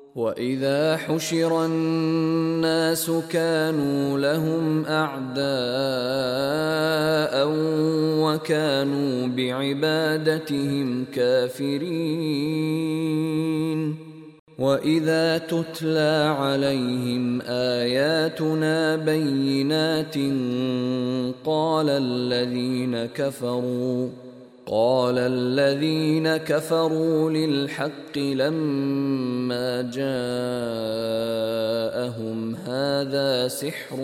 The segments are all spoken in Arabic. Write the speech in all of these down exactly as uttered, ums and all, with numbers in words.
وإذا حشر الناس كانوا لهم أعداء وكانوا بعبادتهم كافرين وإذا تتلى عليهم آياتنا بينات قال الذين كفروا قال الذين كفروا للحق لما جاءهم هذا سحر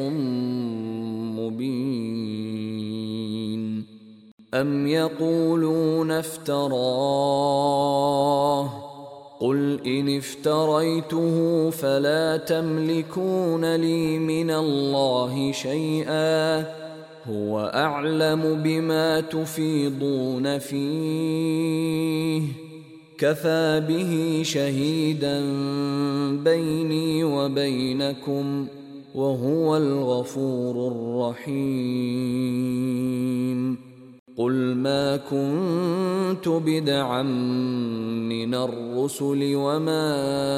مبين أم يقولون افتراه قل إن افتريته فلا تملكون لي من الله شيئا هو أعلم بما تفيضون فيه كفى به شهيدا بيني وبينكم وهو الغفور الرحيم قل ما كنت بدعا من الرسل وما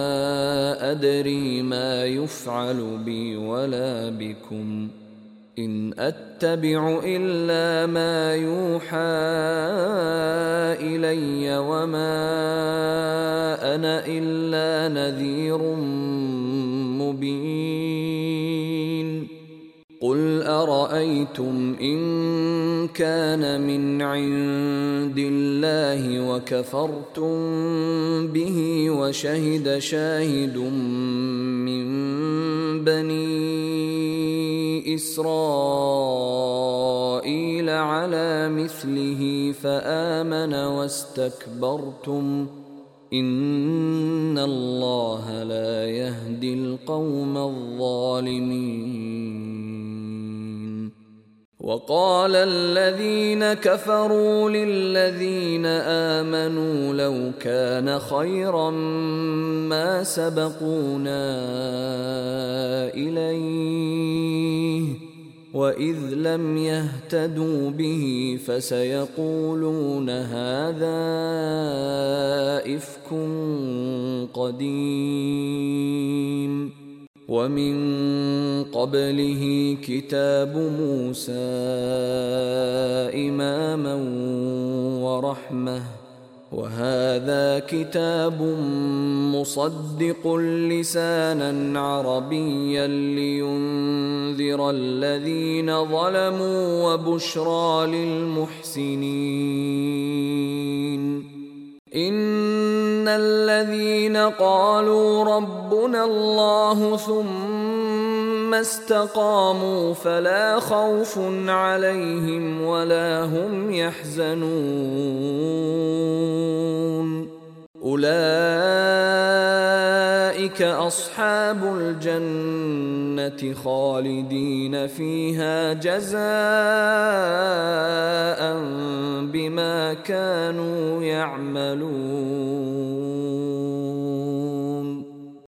أدري ما يفعل بي ولا بكم إن أتبع إلا ما يوحى إلي وما أنا إلا نذير مبين قل أرأيتم إن كان من عند الله وكفرتم به وشهد شاهد من بني إسرائيل على مثله فآمن واستكبرتم إن الله لا يهدي القوم الظالمين وقال الذين كفروا للذين آمنوا لو كان خيرا ما سبقونا إليه وإذ لم يهتدوا به فسيقولون هذا إفك قديم ومن قبله كتاب موسى إماما ورحمة وهذا كتاب مصدق لسانا عربيا لينذر الذين ظلموا وبشرى للمحسنين إن الذين قالوا ربنا الله ثم استقاموا فلا خوف عليهم ولا هم يحزنون أولئك أصحاب الجنة خالدين فيها جزاء بما كانوا يعملون